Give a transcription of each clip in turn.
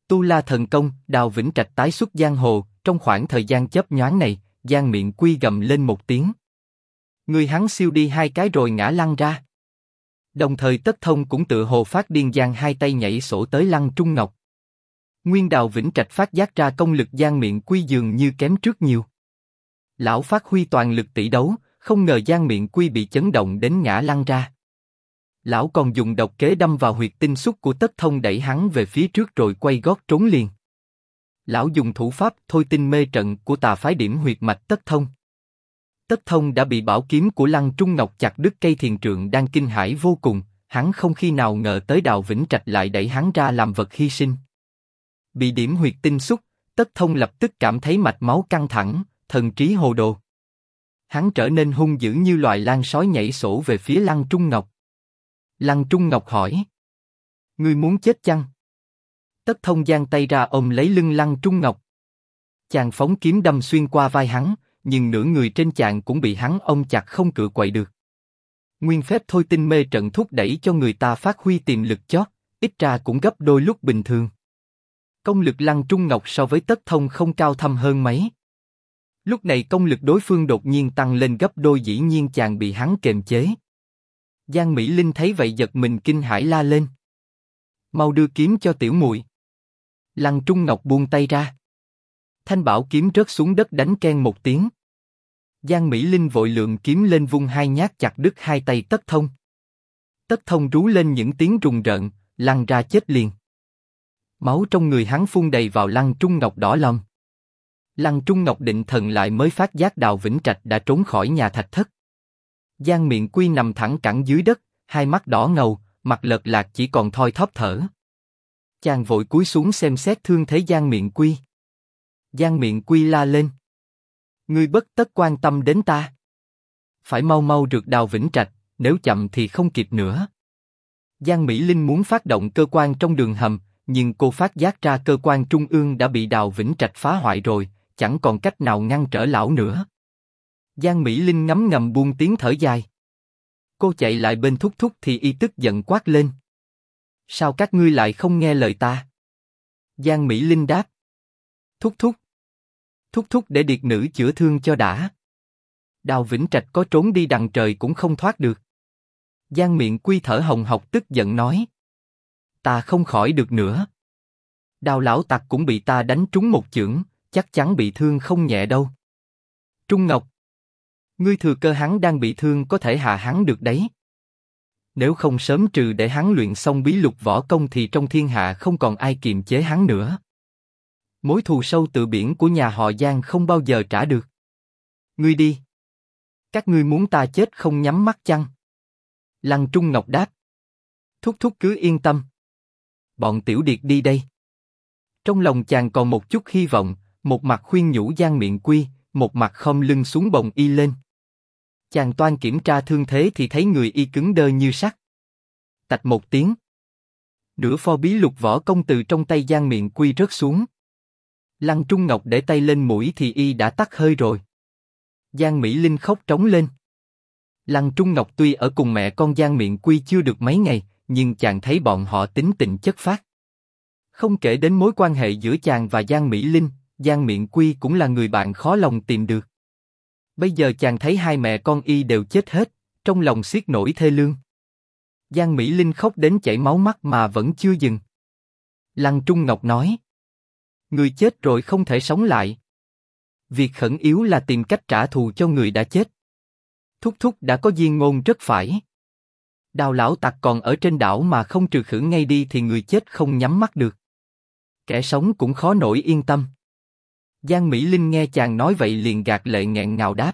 Tu La thần công, Đào Vĩnh Trạch tái xuất giang hồ. Trong khoảng thời gian chớp nhoáng này, Giang Miện Quy gầm lên một tiếng. Người hắn siêu đi hai cái rồi ngã lăn ra. Đồng thời Tất Thông cũng tựa hồ phát điên giang hai tay nhảy sổ tới Lăng Trung Ngọc. Nguyên Đào Vĩnh Trạch phát giác ra công lực Giang Miện Quy dường như kém trước nhiều. Lão phát huy toàn lực tỷ đấu, không ngờ Giang Miện Quy bị chấn động đến ngã lăn ra. Lão còn dùng độc kế đâm vào huyệt tinh xúc của Tất Thông đẩy hắn về phía trước rồi quay gót trốn liền. Lão dùng thủ pháp thôi tinh mê trận của tà phái điểm huyệt mạch Tất Thông. Tất Thông đã bị bảo kiếm của Lăng Trung Ngọc chặt đứt cây thiền trượng đang kinh hãi vô cùng, hắn không khi nào ngờ tới Đào Vĩnh Trạch lại đẩy hắn ra làm vật hy sinh. Bị điểm huyệt tinh xúc, Tất Thông lập tức cảm thấy mạch máu căng thẳng, thần trí hồ đồ. Hắn trở nên hung dữ như loài lang sói nhảy sổ về phía Lăng Trung Ngọc. Lăng Trung Ngọc hỏi: Ngươi muốn chết chăng? Tất Thông giang tay ra ôm lấy lưng Lăng Trung Ngọc. Chàng phóng kiếm đâm xuyên qua vai hắn, nhưng nửa người trên chàng cũng bị hắn ôm chặt không cựa quậy được. Nguyên phép thôi tinh mê trận thúc đẩy cho người ta phát huy tiềm lực chót, ít ra cũng gấp đôi lúc bình thường. Công lực Lăng Trung Ngọc so với Tất Thông không cao thâm hơn mấy. Lúc này công lực đối phương đột nhiên tăng lên gấp đôi, dĩ nhiên chàng bị hắn kềm chế. Giang Mỹ Linh thấy vậy giật mình kinh hãi la lên: Mau đưa kiếm cho tiểu muội. Lăng Trung Ngọc buông tay ra. Thanh bảo kiếm rớt xuống đất đánh keng một tiếng. Giang Mỹ Linh vội lượm kiếm lên vung hai nhát chặt đứt hai tay Tất Thông. Tất Thông rú lên những tiếng rùng rợn, lăn ra chết liền. Máu trong người hắn phun đầy vào Lăng Trung Ngọc đỏ lòng. Lăng Trung Ngọc định thần lại mới phát giác Đào Vĩnh Trạch đã trốn khỏi nhà thạch thất. Giang Miện Quy nằm thẳng cẳng dưới đất, hai mắt đỏ ngầu, mặt lợt lạc chỉ còn thoi thóp thở. Chàng vội cúi xuống xem xét thương thế Giang Miện Quy. Giang Miện Quy la lên: Ngươi bất tất quan tâm đến ta. Phải mau mau rượt Đào Vĩnh Trạch, nếu chậm thì không kịp nữa. Giang Mỹ Linh muốn phát động cơ quan trong đường hầm, nhưng cô phát giác ra cơ quan trung ương đã bị Đào Vĩnh Trạch phá hoại rồi, chẳng còn cách nào ngăn trở lão nữa. Giang Mỹ Linh ngấm ngầm buông tiếng thở dài. Cô chạy lại bên Thúc Thúc thì y tức giận quát lên: Sao các ngươi lại không nghe lời ta? Giang Mỹ Linh đáp: Thúc Thúc. Thúc Thúc để điệt nữ chữa thương cho đã. Đào Vĩnh Trạch có trốn đi đằng trời cũng không thoát được. Giang Miện Quy thở hồng hộc tức giận nói: Ta không khỏi được nữa. Đào lão tặc cũng bị ta đánh trúng một chưởng, chắc chắn bị thương không nhẹ đâu. Trung Ngọc, ngươi thừa cơ hắn đang bị thương có thể hạ hắn được đấy. Nếu không sớm trừ để hắn luyện xong bí lục võ công thì trong thiên hạ không còn ai kiềm chế hắn nữa. Mối thù sâu tựa biển của nhà họ Giang không bao giờ trả được. Ngươi đi. Các ngươi muốn ta chết không nhắm mắt chăng? Lăng Trung Ngọc đáp: Thúc Thúc cứ yên tâm. Bọn tiểu điệt đi đây. Trong lòng chàng còn một chút hy vọng, một mặt khuyên nhủ Giang Miện Quy, một mặt khom lưng xuống bồng y lên. Chàng toan kiểm tra thương thế thì thấy người y cứng đơ như sắt. Tạch một tiếng, nửa pho bí lục võ công từ trong tay Giang Miện Quy rớt xuống. Lăng Trung Ngọc để tay lên mũi thì y đã tắt hơi rồi. Giang Mỹ Linh khóc trống lên. Lăng Trung Ngọc tuy ở cùng mẹ con Giang Miện Quy chưa được mấy ngày, nhưng chàng thấy bọn họ tính tình chất phác. Không kể đến mối quan hệ giữa chàng và Giang Mỹ Linh, Giang Miện Quy cũng là người bạn khó lòng tìm được. Bây giờ chàng thấy hai mẹ con y đều chết hết, trong lòng xiết nổi thê lương. Giang Mỹ Linh khóc đến chảy máu mắt mà vẫn chưa dừng. Lăng Trung Ngọc nói: Người chết rồi không thể sống lại. Việc khẩn yếu là tìm cách trả thù cho người đã chết. Thúc Thúc đã có diên ngôn rất phải. Đào lão tặc còn ở trên đảo mà không trừ khử ngay đi thì người chết không nhắm mắt được. Kẻ sống cũng khó nổi yên tâm. Giang Mỹ Linh nghe chàng nói vậy liền gạt lệ nghẹn ngào đáp: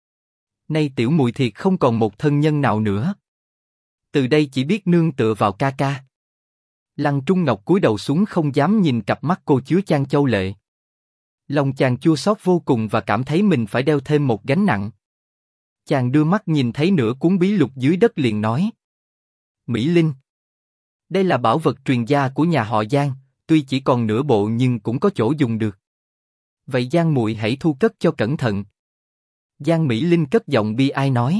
Nay tiểu muội thiệt không còn một thân nhân nào nữa. Từ đây chỉ biết nương tựa vào ca ca. Lăng Trung Ngọc cúi đầu xuống không dám nhìn cặp mắt cô chứa chan châu lệ. Lòng chàng chua xót vô cùng và cảm thấy mình phải đeo thêm một gánh nặng. Chàng đưa mắt nhìn thấy nửa cuốn bí lục dưới đất liền nói: Mỹ Linh, đây là bảo vật truyền gia của nhà họ Giang, tuy chỉ còn nửa bộ nhưng cũng có chỗ dùng được. Vậy Giang muội hãy thu cất cho cẩn thận. Giang Mỹ Linh cất giọng bi ai nói: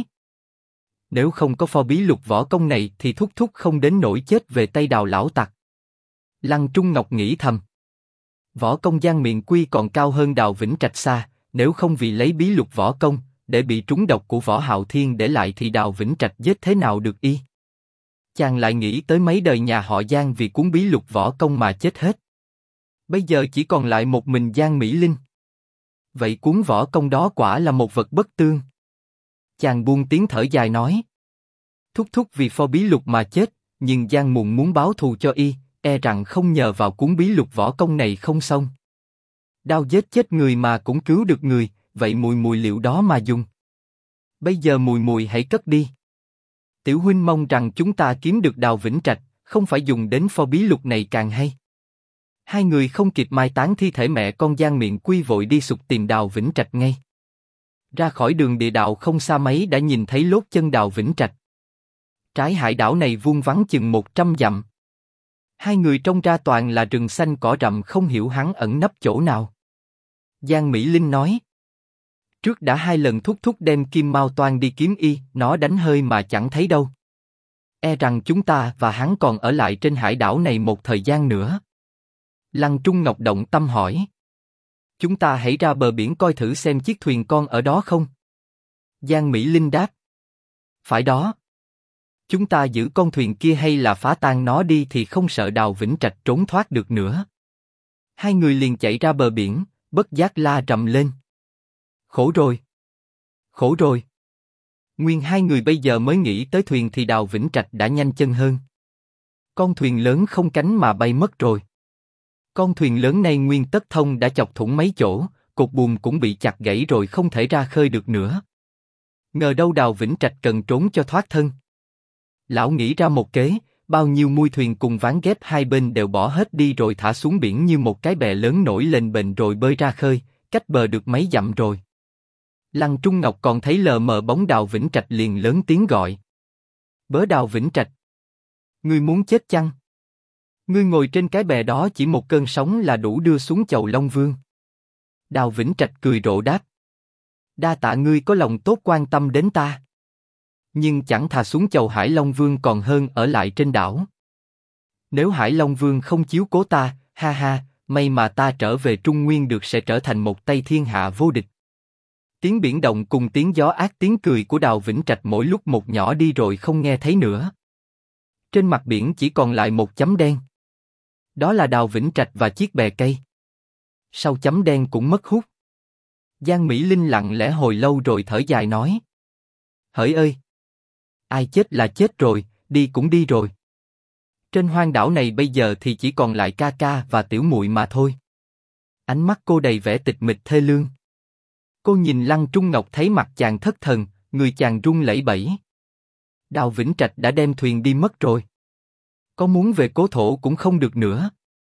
Nếu không có pho bí lục võ công này thì Thúc Thúc không đến nỗi chết về tay Đào lão tặc. Lăng Trung Ngọc nghĩ thầm: Võ công Giang Miện Quy còn cao hơn Đào Vĩnh Trạch xa, nếu không vì lấy bí lục võ công, để bị trúng độc của Võ Hạo Thiên để lại thì Đào Vĩnh Trạch giết thế nào được y. Chàng lại nghĩ tới mấy đời nhà họ Giang vì cuốn bí lục võ công mà chết hết. Bây giờ chỉ còn lại một mình Giang Mỹ Linh. Vậy cuốn võ công đó quả là một vật bất tương. Chàng buông tiếng thở dài nói. Thúc thúc vì pho bí lục mà chết, nhưng Giang Mùng muốn báo thù cho y, e rằng không nhờ vào cuốn bí lục võ công này không xong. Đao giết chết người mà cũng cứu được người, vậy mùi mùi liệu đó mà dùng. Bây giờ mùi mùi hãy cất đi. Tiểu huynh mong rằng chúng ta kiếm được Đào Vĩnh Trạch, không phải dùng đến pho bí lục này càng hay. Hai người không kịp mai táng thi thể mẹ con Giang Miện Quy vội đi sục tìm Đào Vĩnh Trạch ngay. Ra khỏi đường địa đạo không xa mấy đã nhìn thấy lốt chân Đào Vĩnh Trạch. Trái hải đảo này vuông vắn chừng 100 dặm. Hai người trông ra toàn là rừng xanh cỏ rậm, không hiểu hắn ẩn nấp chỗ nào. Giang Mỹ Linh nói. Trước đã 2 lần thúc thúc đem Kim Mao Toan đi kiếm y, nó đánh hơi mà chẳng thấy đâu. E rằng chúng ta và hắn còn ở lại trên hải đảo này một thời gian nữa. Lăng Trung Ngọc động tâm hỏi. Chúng ta hãy ra bờ biển coi thử xem chiếc thuyền con ở đó không? Giang Mỹ Linh đáp. Phải đó. Chúng ta giữ con thuyền kia hay là phá tan nó đi thì không sợ Đào Vĩnh Trạch trốn thoát được nữa. Hai người liền chạy ra bờ biển, bất giác la rầm lên. Khổ rồi! Khổ rồi! Nguyên hai người bây giờ mới nghĩ tới thuyền thì Đào Vĩnh Trạch đã nhanh chân hơn. Con thuyền lớn không cánh mà bay mất rồi. Con thuyền lớn này nguyên tất thông đã chọc thủng mấy chỗ, cột buồm cũng bị chặt gãy rồi không thể ra khơi được nữa. Ngờ đâu Đào Vĩnh Trạch cần trốn cho thoát thân. Lão nghĩ ra một kế, bao nhiêu mui thuyền cùng ván ghép hai bên đều bỏ hết đi rồi thả xuống biển như một cái bè lớn nổi lên bềnh rồi bơi ra khơi, cách bờ được mấy dặm rồi. Lăng Trung Ngọc còn thấy lờ mờ bóng Đào Vĩnh Trạch liền lớn tiếng gọi. Bớ Đào Vĩnh Trạch! Ngươi muốn chết chăng? Ngươi ngồi trên cái bè đó chỉ một cơn sóng là đủ đưa xuống chầu Long Vương. Đào Vĩnh Trạch cười rộ đáp. Đa tạ ngươi có lòng tốt quan tâm đến ta. Nhưng chẳng thà xuống chầu Hải Long Vương còn hơn ở lại trên đảo. Nếu Hải Long Vương không chiếu cố ta, ha ha, may mà ta trở về Trung Nguyên được sẽ trở thành một tay thiên hạ vô địch. Tiếng biển động cùng tiếng gió ác tiếng cười của Đào Vĩnh Trạch mỗi lúc một nhỏ đi rồi không nghe thấy nữa. Trên mặt biển chỉ còn lại một chấm đen. Đó là Đào Vĩnh Trạch và chiếc bè cây. Sau chấm đen cũng mất hút. Giang Mỹ Linh lặng lẽ hồi lâu rồi thở dài nói. Hỡi ơi! Ai chết là chết rồi, đi cũng đi rồi. Trên hoang đảo này bây giờ thì chỉ còn lại ca ca và tiểu muội mà thôi. Ánh mắt cô đầy vẻ tịch mịch thê lương. Cô nhìn Lăng Trung Ngọc thấy mặt chàng thất thần, người chàng run lẩy bẩy. Đào Vĩnh Trạch đã đem thuyền đi mất rồi. Có muốn về cố thổ cũng không được nữa.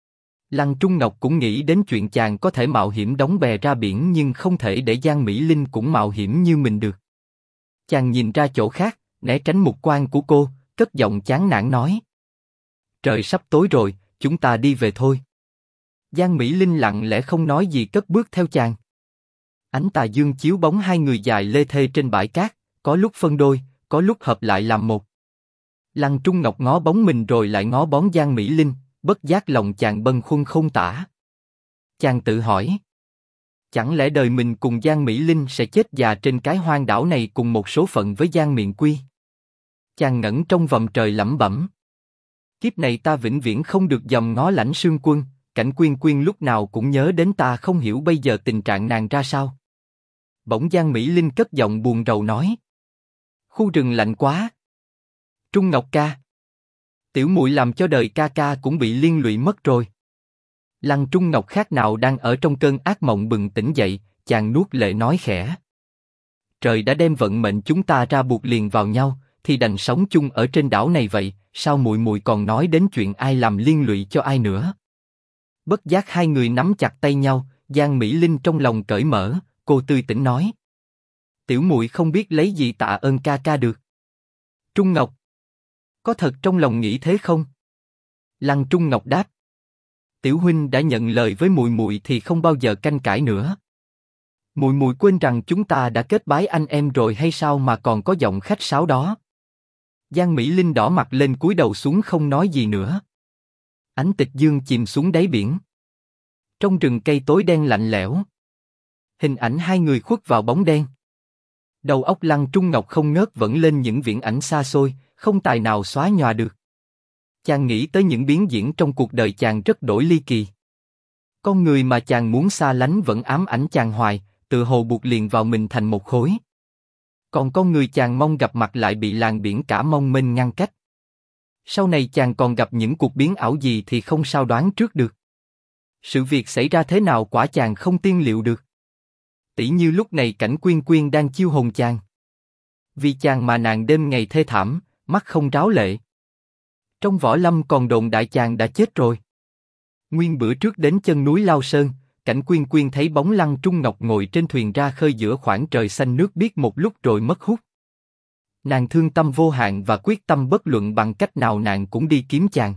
Lăng Trung Ngọc cũng nghĩ đến chuyện chàng có thể mạo hiểm đóng bè ra biển nhưng không thể để Giang Mỹ Linh cũng mạo hiểm như mình được. Chàng nhìn ra chỗ khác, né tránh mục quang của cô, cất giọng chán nản nói. Trời sắp tối rồi, chúng ta đi về thôi. Giang Mỹ Linh lặng lẽ không nói gì cất bước theo chàng. Ánh tà dương chiếu bóng hai người dài lê thê trên bãi cát, có lúc phân đôi, có lúc hợp lại làm một. Lăng Trung Ngọc ngó bóng mình rồi lại ngó bóng Giang Mỹ Linh, bất giác lòng chàng bâng khuâng không tả. Chàng tự hỏi. Chẳng lẽ đời mình cùng Giang Mỹ Linh sẽ chết già trên cái hoang đảo này cùng một số phận với Giang Miện Quy? Chàng ngẩn trong vòng trời lẩm bẩm. Kiếp này ta vĩnh viễn không được dòm ngó Lãnh Sương Quân, Cảnh Quyên Quyên lúc nào cũng nhớ đến ta, không hiểu bây giờ tình trạng nàng ra sao. Bỗng Giang Mỹ Linh cất giọng buồn rầu nói. Khu rừng lạnh quá. Trung Ngọc ca. Tiểu muội làm cho đời ca ca cũng bị liên lụy mất rồi. Lăng Trung Ngọc khác nào đang ở trong cơn ác mộng bừng tỉnh dậy, chàng nuốt lệ nói khẽ. Trời đã đem vận mệnh chúng ta ra buộc liền vào nhau, thì đành sống chung ở trên đảo này vậy, sao muội muội còn nói đến chuyện ai làm liên lụy cho ai nữa? Bất giác hai người nắm chặt tay nhau, Giang Mỹ Linh trong lòng cởi mở, cô tươi tỉnh nói. Tiểu muội không biết lấy gì tạ ơn ca ca được. Trung Ngọc, có thật trong lòng nghĩ thế không? Lăng Trung Ngọc đáp. Tiểu huynh đã nhận lời với muội muội thì không bao giờ canh cãi nữa. Muội muội quên rằng chúng ta đã kết bái anh em rồi hay sao mà còn có giọng khách sáo đó? Giang Mỹ Linh đỏ mặt lên cúi đầu xuống không nói gì nữa. Ánh tịch dương chìm xuống đáy biển. Trong rừng cây tối đen lạnh lẽo, hình ảnh hai người khuất vào bóng đen. Đầu óc Lăng Trung Ngọc không ngớt vẫn lên những viễn ảnh xa xôi, không tài nào xóa nhòa được. Chàng nghĩ tới những biến diễn trong cuộc đời chàng rất đổi ly kỳ. Con người mà chàng muốn xa lánh vẫn ám ảnh chàng hoài, tự hồ buộc liền vào mình thành một khối. Còn con người chàng mong gặp mặt lại bị làng biển cả mong mênh ngăn cách. Sau này chàng còn gặp những cuộc biến ảo gì thì không sao đoán trước được. Sự việc xảy ra thế nào quả chàng không tiên liệu được. Tỉ như lúc này Cảnh Quyên Quyên đang chiêu hồn chàng. Vì chàng mà nàng đêm ngày thê thảm, mắt không ráo lệ. Trong võ lâm còn đồn đại chàng đã chết rồi. Nguyên bữa trước đến chân núi Lao Sơn, Cảnh Quyên Quyên thấy bóng Lăng Trung Ngọc ngồi trên thuyền ra khơi giữa khoảng trời xanh nước biếc một lúc rồi mất hút. Nàng thương tâm vô hạn và quyết tâm bất luận bằng cách nào nàng cũng đi kiếm chàng.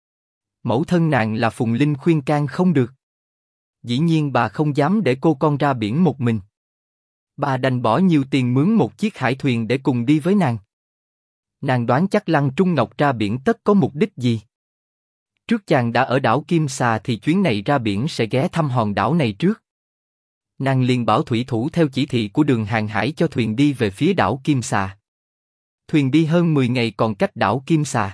Mẫu thân nàng là Phùng Linh khuyên can không được. Dĩ nhiên bà không dám để cô con ra biển một mình. Bà đành bỏ nhiều tiền mướn một chiếc hải thuyền để cùng đi với nàng. Nàng đoán chắc Lăng Trung Ngọc ra biển tất có mục đích gì. Trước chàng đã ở đảo Kim Xà thì chuyến này ra biển sẽ ghé thăm hòn đảo này trước. Nàng liền bảo thủy thủ theo chỉ thị của Đường Hàng Hải cho thuyền đi về phía đảo Kim Xà. Thuyền đi hơn 10 ngày còn cách đảo Kim Xà.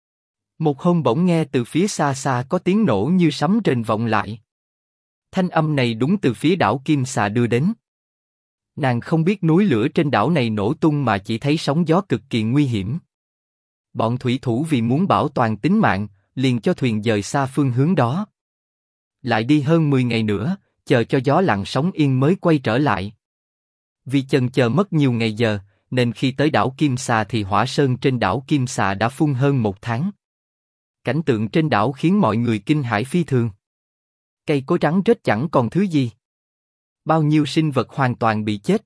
Một hôm bỗng nghe từ phía xa xa có tiếng nổ như sấm rền vọng lại. Thanh âm này đúng từ phía đảo Kim Xà đưa đến. Nàng không biết núi lửa trên đảo này nổ tung mà chỉ thấy sóng gió cực kỳ nguy hiểm. Bọn thủy thủ vì muốn bảo toàn tính mạng, liền cho thuyền dời xa phương hướng đó. Lại đi hơn 10 ngày nữa, chờ cho gió lặng sóng yên mới quay trở lại. Vì chần chờ mất nhiều ngày giờ, nên khi tới đảo Kim Xà thì hỏa sơn trên đảo Kim Xà đã phun hơn 1 tháng. Cảnh tượng trên đảo khiến mọi người kinh hãi phi thường. Cây cối trắng rết chẳng còn thứ gì. Bao nhiêu sinh vật hoàn toàn bị chết.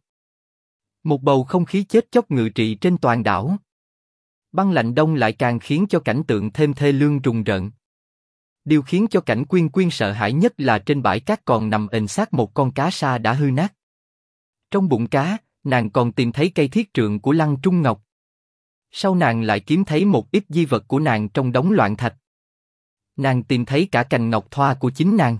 Một bầu không khí chết chóc ngự trị trên toàn đảo. Băng lạnh đông lại càng khiến cho cảnh tượng thêm thê lương rùng rợn. Điều khiến cho Cảnh Quyên Quyên sợ hãi nhất là trên bãi cát còn nằm ềnh xác một con cá sa đã hư nát. Trong bụng cá, nàng còn tìm thấy cây thiết trượng của Lăng Trung Ngọc. Sau nàng lại kiếm thấy một ít di vật của nàng trong đống loạn thạch. Nàng tìm thấy cả cành ngọc thoa của chính nàng.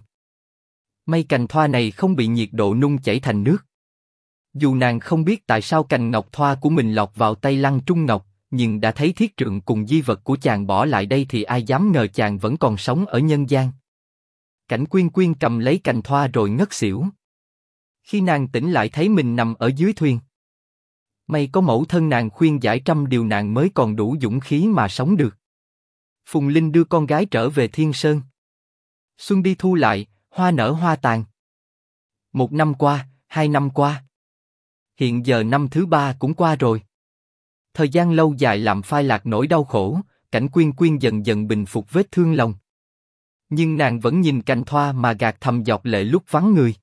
May cành thoa này không bị nhiệt độ nung chảy thành nước. Dù nàng không biết tại sao cành ngọc thoa của mình lọt vào tay Lăng Trung Ngọc, nhưng đã thấy thiết trượng cùng di vật của chàng bỏ lại đây thì ai dám ngờ chàng vẫn còn sống ở nhân gian. Cảnh Quyên Quyên cầm lấy cành thoa rồi ngất xỉu. Khi nàng tỉnh lại thấy mình nằm ở dưới thuyền. May có mẫu thân nàng khuyên giải trăm điều nàng mới còn đủ dũng khí mà sống được. Phùng Linh đưa con gái trở về Thiên Sơn. Xuân đi thu lại, hoa nở hoa tàn. 1 năm qua, 2 năm qua. Hiện giờ năm thứ 3 cũng qua rồi. Thời gian lâu dài làm phai lạc nỗi đau khổ, Cảnh Quyên Quyên dần dần bình phục vết thương lòng. Nhưng nàng vẫn nhìn cành thoa mà gạt thầm giọt lệ lúc vắng người.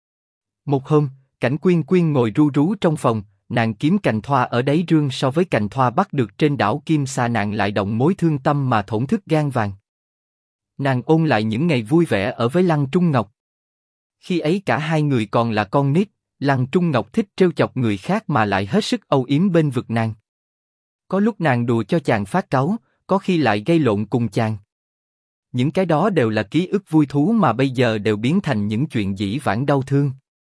Một hôm, Cảnh Quyên Quyên ngồi ru rú trong phòng, nàng kiếm cành thoa ở đáy rương so với cành thoa bắt được trên đảo Kim Xà nàng lại động mối thương tâm mà thổn thức gan vàng. Nàng ôn lại những ngày vui vẻ ở với Lăng Trung Ngọc. Khi ấy cả hai người còn là con nít, Lăng Trung Ngọc thích trêu chọc người khác mà lại hết sức âu yếm bên vực nàng. Có lúc nàng đùa cho chàng phát cáu, có khi lại gây lộn cùng chàng. Những cái đó đều là ký ức vui thú mà bây giờ đều biến thành những chuyện dĩ vãng đau thương.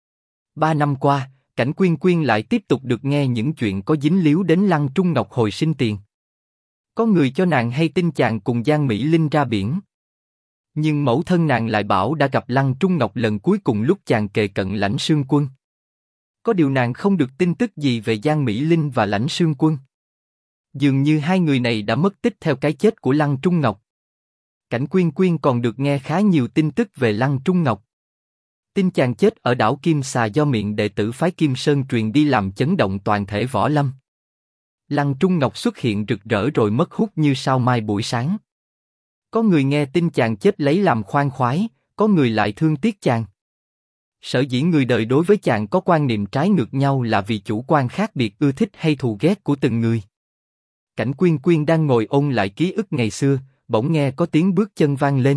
3 năm qua, Cảnh Quyên Quyên lại tiếp tục được nghe những chuyện có dính líu đến Lăng Trung Ngọc hồi sinh tiền. Có người cho nàng hay tin chàng cùng Giang Mỹ Linh ra biển. Nhưng mẫu thân nàng lại bảo đã gặp Lăng Trung Ngọc lần cuối cùng lúc chàng kề cận Lãnh Sương Quân. Có điều nàng không được tin tức gì về Giang Mỹ Linh và Lãnh Sương Quân. Dường như hai người này đã mất tích theo cái chết của Lăng Trung Ngọc. Cảnh Quyên Quyên còn được nghe khá nhiều tin tức về Lăng Trung Ngọc. Tin chàng chết ở đảo Kim Xà do miệng đệ tử phái Kim Sơn truyền đi làm chấn động toàn thể võ lâm. Lăng Trung Ngọc xuất hiện rực rỡ rồi mất hút như sao mai buổi sáng. Có người nghe tin chàng chết lấy làm khoan khoái, có người lại thương tiếc chàng. Sở dĩ người đời đối với chàng có quan niệm trái ngược nhau là vì chủ quan khác biệt ưa thích hay thù ghét của từng người. Cảnh Quyên Quyên đang ngồi ôn lại ký ức ngày xưa, bỗng nghe có tiếng bước chân vang lên.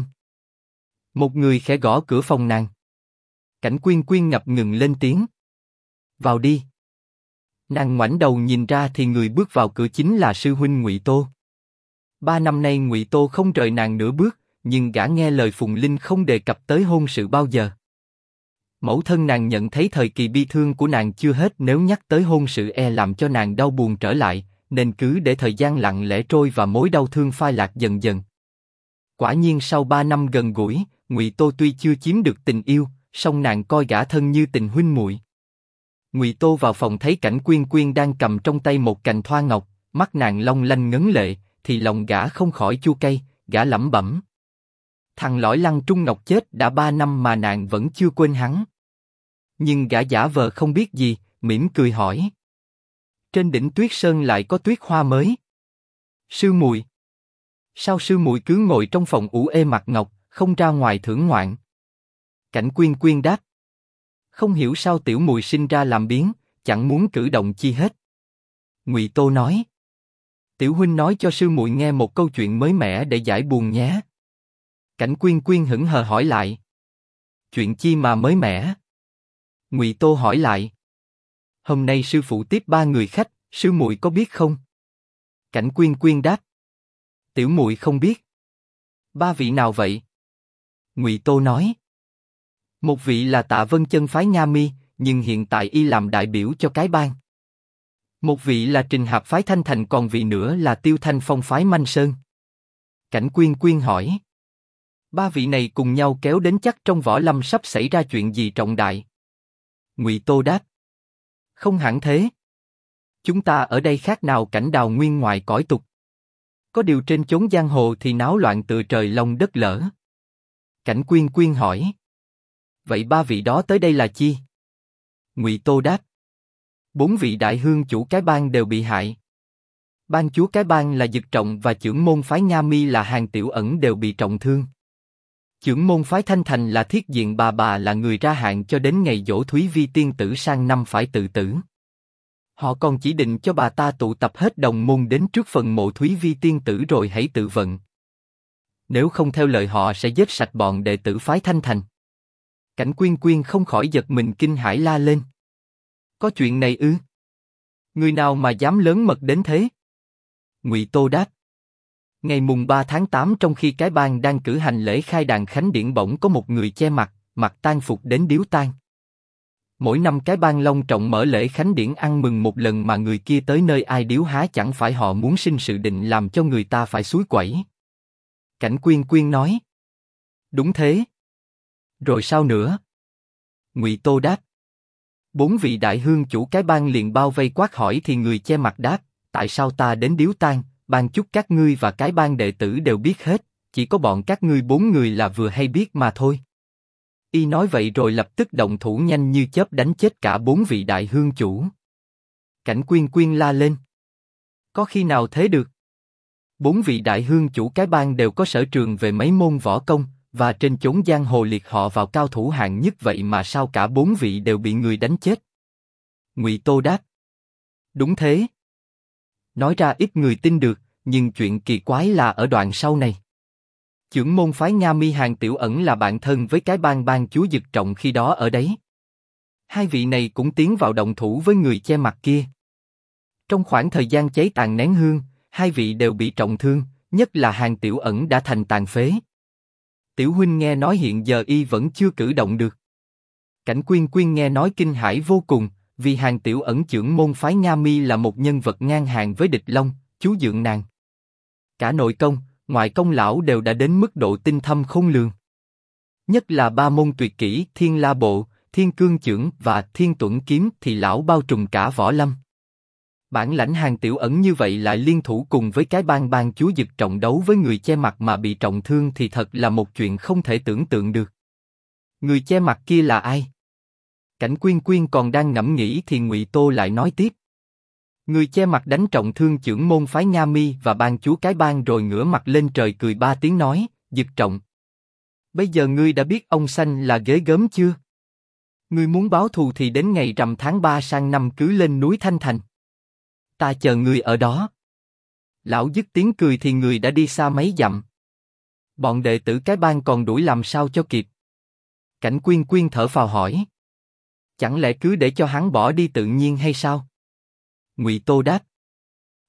Một người khẽ gõ cửa phòng nàng. Cảnh Quyên Quyên ngập ngừng lên tiếng. Vào đi. Nàng ngoảnh đầu nhìn ra thì người bước vào cửa chính là sư huynh Ngụy Tô. 3 năm nay Ngụy Tô không rời nàng nửa bước, nhưng gã nghe lời Phùng Linh không đề cập tới hôn sự bao giờ. Mẫu thân nàng nhận thấy thời kỳ bi thương của nàng chưa hết, nếu nhắc tới hôn sự làm cho nàng đau buồn trở lại, nên cứ để thời gian lặng lẽ trôi và mối đau thương phai lạc dần dần. Quả nhiên sau 3 năm gần gũi, Ngụy Tô tuy chưa chiếm được tình yêu, song nàng coi gã thân như tình huynh muội. Ngụy Tô vào phòng thấy Cảnh Quyên Quyên đang cầm trong tay một cành thoa ngọc, mắt nàng long lanh ngấn lệ, thì lòng gã không khỏi chua cay, gã lẩm bẩm: thằng lõi Lăng Trung Ngọc chết đã 3 năm mà nàng vẫn chưa quên hắn. Nhưng gã giả vờ không biết gì, mỉm cười hỏi: trên đỉnh Tuyết Sơn lại có tuyết hoa mới? Sư muội, sao sư muội cứ ngồi trong phòng ủ ê mặt ngọc, không ra ngoài thưởng ngoạn? Cảnh Quyên Quyên đáp: không hiểu sao tiểu muội sinh ra làm biếng, chẳng muốn cử động chi hết. Ngụy Tô nói: tiểu huynh nói cho sư muội nghe một câu chuyện mới mẻ để giải buồn nhé. Cảnh Quyên Quyên hững hờ hỏi lại: chuyện chi mà mới mẻ? Ngụy Tô hỏi lại: hôm nay sư phụ tiếp 3 người khách, sư muội có biết không? Cảnh Quyên Quyên đáp: tiểu muội không biết. 3 vị nào vậy? Ngụy Tô nói: một vị là Tạ Vân Chân phái Nga Mi, nhưng hiện tại y làm đại biểu cho cái bang. Một vị là Trình Hạp phái Thanh Thành, còn vị nữa là Tiêu Thanh Phong phái Manh Sơn. Cảnh Quyên Quyên hỏi: 3 vị này cùng nhau kéo đến chắc trong võ lâm sắp xảy ra chuyện gì trọng đại? Ngụy Tô đáp: không hẳn thế. Chúng ta ở đây khác nào cảnh đào nguyên ngoài cõi tục. Có điều trên chốn giang hồ thì náo loạn tựa trời long đất lở. Cảnh Quyên Quyên hỏi: vậy 3 vị đó tới đây là chi? Ngụy Tô đáp: 4 vị đại hương chủ cái bang đều bị hại. Ban chúa cái bang là Dực Trọng và trưởng môn phái Nga Mi là Hàn Tiểu Ẩn đều bị trọng thương. Trưởng môn phái Thanh Thành là Thiết Diện bà là người ra hạn cho đến ngày giỗ Thúy Vi tiên tử sang năm phải tự tử. Họ còn chỉ định cho bà ta tụ tập hết đồng môn đến trước phần mộ Thúy Vi tiên tử rồi hãy tự vận. Nếu không theo lời họ sẽ giết sạch bọn đệ tử phái Thanh Thành. Cảnh Quyên Quyên không khỏi giật mình kinh hãi la lên: có chuyện này ư? Người nào mà dám lớn mật đến thế? Ngụy Tô đáp: ngày mùng 3 tháng 8 trong khi cái bang đang cử hành lễ khai đàn khánh điển, bỗng có một người che mặt, mặc tang phục đến điếu tang. Mỗi năm cái bang long trọng mở lễ khánh điển ăn mừng một lần, mà người kia tới nơi ai điếu há chẳng phải họ muốn sinh sự định làm cho người ta phải suối quẩy. Cảnh Quyên Quyên nói: đúng thế. Rồi sao nữa? Ngụy Tô đáp: 4 vị đại hương chủ cái bang liền bao vây quát hỏi, thì người che mặt đáp: tại sao ta đến điếu tang, ban chúc các ngươi và cái bang đệ tử đều biết hết, chỉ có bọn các ngươi 4 người là vừa hay biết mà thôi. Y nói vậy rồi lập tức động thủ nhanh như chớp đánh chết cả 4 vị đại hương chủ. Cảnh Quyên Quyên la lên: có khi nào thế được? 4 vị đại hương chủ cái bang đều có sở trường về mấy môn võ công, và trên chốn giang hồ liệt họ vào cao thủ hạng nhất, vậy mà sao cả 4 vị đều bị người đánh chết? Ngụy Tô đáp: đúng thế. Nói ra ít người tin được, nhưng chuyện kỳ quái là ở đoạn sau này. Trưởng môn phái Nga Mi Hàn Tiểu Ẩn là bạn thân với cái bang ban chúa Dực Trọng khi đó ở đấy. 2 vị này cũng tiến vào động thủ với người che mặt kia. Trong khoảng thời gian cháy tàn nén hương, 2 vị đều bị trọng thương, nhất là Hàn Tiểu Ẩn đã thành tàn phế. Tiểu huynh nghe nói hiện giờ y vẫn chưa cử động được. Cảnh Quyên Quyên nghe nói kinh hãi vô cùng, vì Hàn Tiểu Ẩn trưởng môn phái Nga Mi là một nhân vật ngang hàng với địch long, chú dượng nàng. Cả nội công, ngoại công lão đều đã đến mức độ tinh thâm khôn lường. Nhất là 3 môn tuyệt kỹ Thiên La Bộ, Thiên Cương Chưởng và Thiên Tuẫn Kiếm thì lão bao trùm cả võ lâm. Bản lãnh Hàn Tiểu Ẩn như vậy lại liên thủ cùng với cái bang ban chúa Dực Trọng đấu với người che mặt mà bị trọng thương thì thật là một chuyện không thể tưởng tượng được. Người che mặt kia là ai? Cảnh Quyên Quyên còn đang ngẫm nghĩ thì Ngụy Tô lại nói tiếp: người che mặt đánh trọng thương trưởng môn phái Nga Mi và ban chúa cái bang rồi ngửa mặt lên trời cười 3 tiếng nói: Dực Trọng, bây giờ ngươi đã biết ông xanh là ghế gớm chưa? Ngươi muốn báo thù thì đến ngày rằm tháng 3 sang năm cứ lên núi Thanh Thành. Ta chờ ngươi ở đó. Lão dứt tiếng cười thì người đã đi xa mấy dặm. Bọn đệ tử cái bang còn đuổi làm sao cho kịp? Cảnh Quyên Quyên thở phào hỏi: chẳng lẽ cứ để cho hắn bỏ đi tự nhiên hay sao? Ngụy Tô đáp: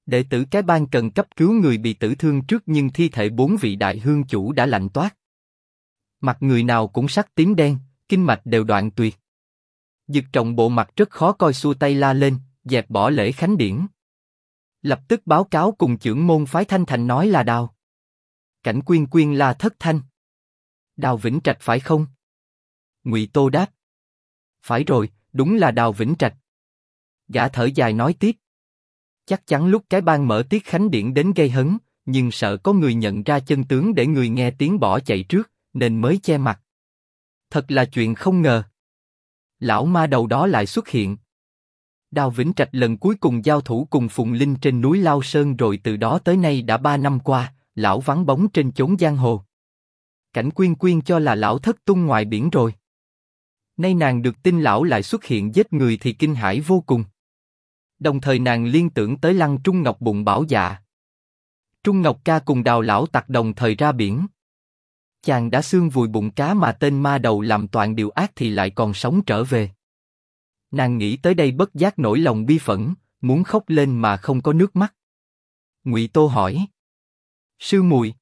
Đệ tử cái bang cần cấp cứu người bị tử thương trước nhưng thi thể 4 vị đại hương chủ đã lạnh toát. Mặt người nào cũng sắc tím đen, kinh mạch đều đoạn tuyệt. Dực Trọng bộ mặt rất khó coi, xua tay la lên, dẹp bỏ lễ khánh điển. Lập tức báo cáo cùng chưởng môn phái Thanh Thành nói là Đào Cảnh Quyên Quyên la thất thanh. Đào Vĩnh Trạch phải không? Ngụy Tô đáp. Phải rồi, đúng là Đào Vĩnh Trạch. Gã thở dài nói tiếp. Chắc chắn lúc cái bang mở tiết khánh điển đến gây hấn, nhưng sợ có người nhận ra chân tướng để người nghe tiếng bỏ chạy trước, nên mới che mặt. Thật là chuyện không ngờ. Lão ma đầu đó lại xuất hiện. Đào Vĩnh Trạch lần cuối cùng giao thủ cùng Phùng Linh trên núi Lao Sơn rồi từ đó tới nay đã 3 năm qua, lão vắng bóng trên chốn giang hồ. Cảnh Quyên Quyên cho là lão thất tung ngoài biển rồi. Nay nàng được tin lão lại xuất hiện giết người thì kinh hãi vô cùng. Đồng thời nàng liên tưởng tới Lăng Trung Ngọc bụng bảo dạ. Trung Ngọc ca cùng Đào lão tặc đồng thời ra biển. Chàng đã xương vùi bụng cá mà tên ma đầu làm toàn điều ác thì lại còn sống trở về. Nàng nghĩ tới đây bất giác nổi lòng bi phẫn, muốn khóc lên mà không có nước mắt. Ngụy Tô hỏi. Sư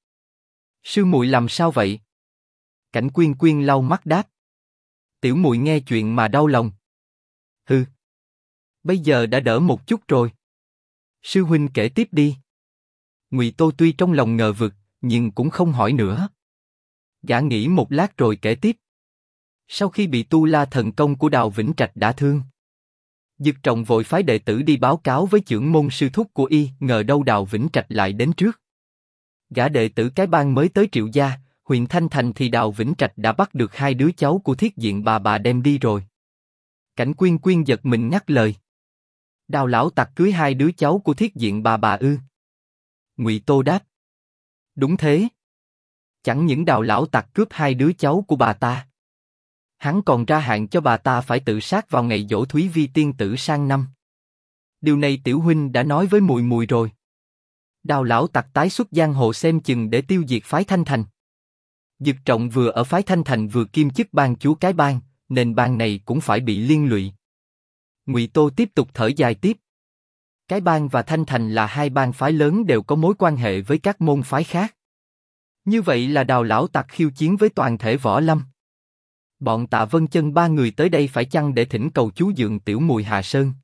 muội làm sao vậy? Cảnh Quyên Quyên lau mắt đáp. Tiểu muội nghe chuyện mà đau lòng. Hừ. Bây giờ đã đỡ một chút rồi. Sư huynh kể tiếp đi. Ngụy Tô tuy trong lòng ngờ vực, nhưng cũng không hỏi nữa. Gã nghĩ một lát rồi kể tiếp. Sau khi bị tu la thần công của Đào Vĩnh Trạch đả thương, Dực Trọng vội phái đệ tử đi báo cáo với chưởng môn sư thúc của y, ngờ đâu Đào Vĩnh Trạch lại đến trước. Gã đệ tử cái bang mới tới Triệu gia, huyện Thanh Thành thì Đào Vĩnh Trạch đã bắt được 2 đứa cháu của Thiết Diện bà đem đi rồi. Cảnh Quyên Quyên giật mình ngắt lời. Đào lão tặc cưới 2 đứa cháu của Thiết Diện bà ư? Ngụy Tô đáp. Đúng thế. Chẳng những Đào lão tặc cướp 2 đứa cháu của bà ta, hắn còn ra hạn cho bà ta phải tự sát vào ngày giỗ Thúy Vi tiên tử sang năm. Điều này tiểu huynh đã nói với muội muội rồi. Đào lão tặc tái xuất giang hồ xem chừng để tiêu diệt phái Thanh Thành. Dực Trọng vừa ở phái Thanh Thành vừa kiêm chức bang chúa cái bang, nên bang này cũng phải bị liên lụy. Ngụy Tô tiếp tục thở dài tiếp. Cái bang và Thanh Thành là 2 bang phái lớn đều có mối quan hệ với các môn phái khác. Như vậy là Đào lão tặc khiêu chiến với toàn thể võ lâm. Bọn Tạ Vân Chân 3 người tới đây phải chăng để thỉnh cầu chú dượng tiểu muội hạ sơn?